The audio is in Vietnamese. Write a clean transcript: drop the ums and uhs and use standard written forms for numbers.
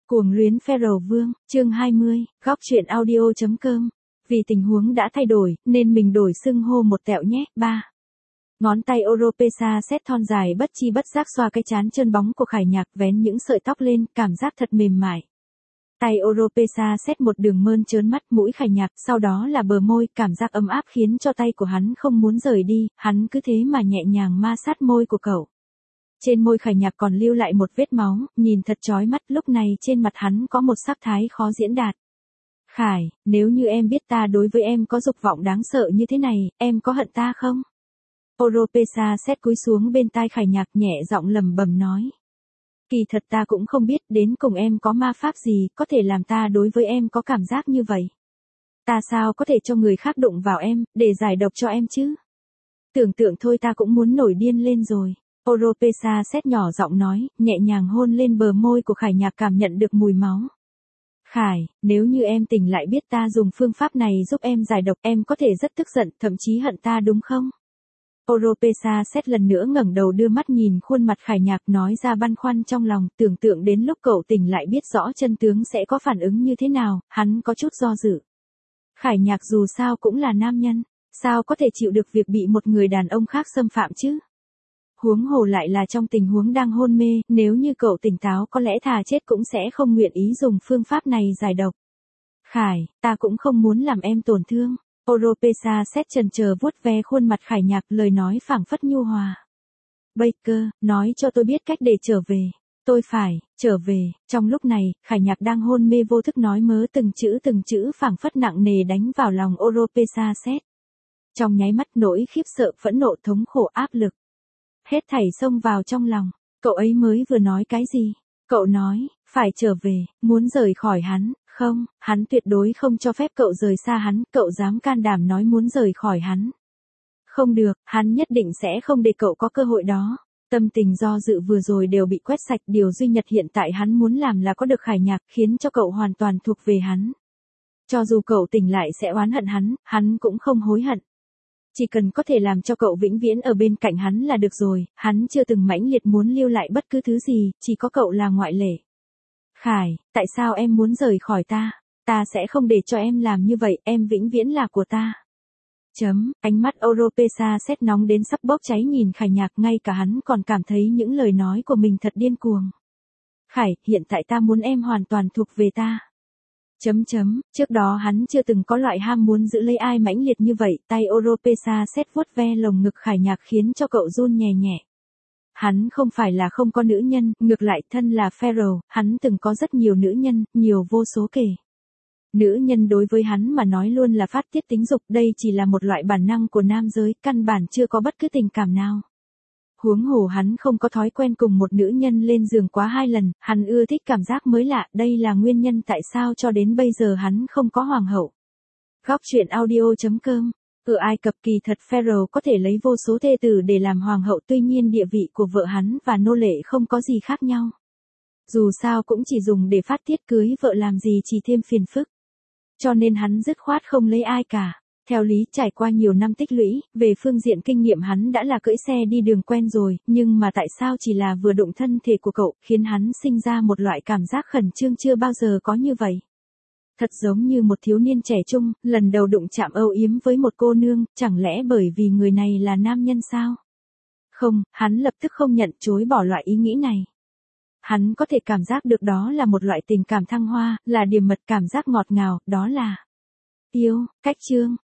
Cuồng luyến Pharaoh Vương, chương 20, góc truyện audio.com. Vì tình huống đã thay đổi, nên mình đổi xưng hô một tẹo nhé. 3. Ngón tay Oropesa xét thon dài bất chi bất giác xoa cái trán trơn bóng của Khải Nhạc, vén những sợi tóc lên, cảm giác thật mềm mại. Tay Oropesa xét một đường mơn trớn mắt mũi Khải Nhạc, sau đó là bờ môi, cảm giác ấm áp khiến cho tay của hắn không muốn rời đi, hắn cứ thế mà nhẹ nhàng ma sát môi của cậu. Trên môi Khải Nhạc còn lưu lại một vết máu, nhìn thật chói mắt, lúc này trên mặt hắn có một sắc thái khó diễn đạt. Khải, nếu như em biết ta đối với em có dục vọng đáng sợ như thế này, em có hận ta không? Oropesa xét cúi xuống bên tai Khải Nhạc, nhẹ giọng lẩm bẩm nói. Kỳ thật ta cũng không biết đến cùng em có ma pháp gì có thể làm ta đối với em có cảm giác như vậy. Ta sao có thể cho người khác đụng vào em, để giải độc cho em chứ? Tưởng tượng thôi ta cũng muốn nổi điên lên rồi. Oropesa xét nhỏ giọng nói, nhẹ nhàng hôn lên bờ môi của Khải Nhạc, cảm nhận được mùi máu. Khải, nếu như em tỉnh lại biết ta dùng phương pháp này giúp em giải độc, em có thể rất tức giận, thậm chí hận ta đúng không? Oropesa xét lần nữa ngẩng đầu đưa mắt nhìn khuôn mặt Khải Nhạc, nói ra băn khoăn trong lòng, tưởng tượng đến lúc cậu tỉnh lại biết rõ chân tướng sẽ có phản ứng như thế nào, hắn có chút do dự. Khải Nhạc dù sao cũng là nam nhân, sao có thể chịu được việc bị một người đàn ông khác xâm phạm chứ? Huống hồ lại là trong tình huống đang hôn mê, nếu như cậu tỉnh táo có lẽ thà chết cũng sẽ không nguyện ý dùng phương pháp này giải độc. Khải, ta cũng không muốn làm em tổn thương. Oropesa xét chần chờ vuốt ve khuôn mặt Khải Nhạc, lời nói phảng phất nhu hòa. Baker, nói cho tôi biết cách để trở về. Tôi phải, trở về. Trong lúc này, Khải Nhạc đang hôn mê vô thức nói mớ từng chữ phảng phất nặng nề đánh vào lòng Oropesa xét. Trong nháy mắt nỗi khiếp sợ, phẫn nộ, thống khổ, áp lực. Hết thảy xông vào trong lòng. Cậu ấy mới vừa nói cái gì? Cậu nói, phải trở về, muốn rời khỏi hắn. Không, hắn tuyệt đối không cho phép cậu rời xa hắn, cậu dám can đảm nói muốn rời khỏi hắn. Không được, hắn nhất định sẽ không để cậu có cơ hội đó. Tâm tình do dự vừa rồi đều bị quét sạch, điều duy nhất hiện tại hắn muốn làm là có được Khải Nhạc, khiến cho cậu hoàn toàn thuộc về hắn. Cho dù cậu tỉnh lại sẽ oán hận hắn cũng không hối hận. Chỉ cần có thể làm cho cậu vĩnh viễn ở bên cạnh hắn là được rồi, hắn chưa từng mãnh liệt muốn lưu lại bất cứ thứ gì, chỉ có cậu là ngoại lệ. Khải, tại sao em muốn rời khỏi ta? Ta sẽ không để cho em làm như vậy, em vĩnh viễn là của ta. Ánh mắt Oropesa xét nóng đến sắp bốc cháy nhìn Khải Nhạc, ngay cả hắn còn cảm thấy những lời nói của mình thật điên cuồng. Khải, hiện tại ta muốn em hoàn toàn thuộc về ta. Trước đó hắn chưa từng có loại ham muốn giữ lấy ai mãnh liệt như vậy, tay Oropesa xét vuốt ve lồng ngực Khải Nhạc khiến cho cậu run nhẹ nhẹ. Hắn không phải là không có nữ nhân, ngược lại thân là Pharaoh, hắn từng có rất nhiều nữ nhân, nhiều vô số kể. Nữ nhân đối với hắn mà nói luôn là phát tiết tính dục, đây chỉ là một loại bản năng của nam giới, căn bản chưa có bất cứ tình cảm nào. Huống hồ hắn không có thói quen cùng một nữ nhân lên giường quá 2 lần, hắn ưa thích cảm giác mới lạ, đây là nguyên nhân tại sao cho đến bây giờ hắn không có hoàng hậu. Góc truyện audio.com. Ở Ai Cập kỳ thật Pharaoh có thể lấy vô số thê tử để làm hoàng hậu, tuy nhiên địa vị của vợ hắn và nô lệ không có gì khác nhau. Dù sao cũng chỉ dùng để phát tiết, cưới vợ làm gì chỉ thêm phiền phức. Cho nên hắn dứt khoát không lấy ai cả. Theo lý trải qua nhiều năm tích lũy, về phương diện kinh nghiệm hắn đã là cưỡi xe đi đường quen rồi, nhưng mà tại sao chỉ là vừa đụng thân thể của cậu, khiến hắn sinh ra một loại cảm giác khẩn trương chưa bao giờ có như vậy. Thật giống như một thiếu niên trẻ trung, lần đầu đụng chạm âu yếm với một cô nương, chẳng lẽ bởi vì người này là nam nhân sao? Không, hắn lập tức không nhận, chối bỏ loại ý nghĩ này. Hắn có thể cảm giác được đó là một loại tình cảm thăng hoa, là điềm mật, cảm giác ngọt ngào, đó là yêu. Cách chương.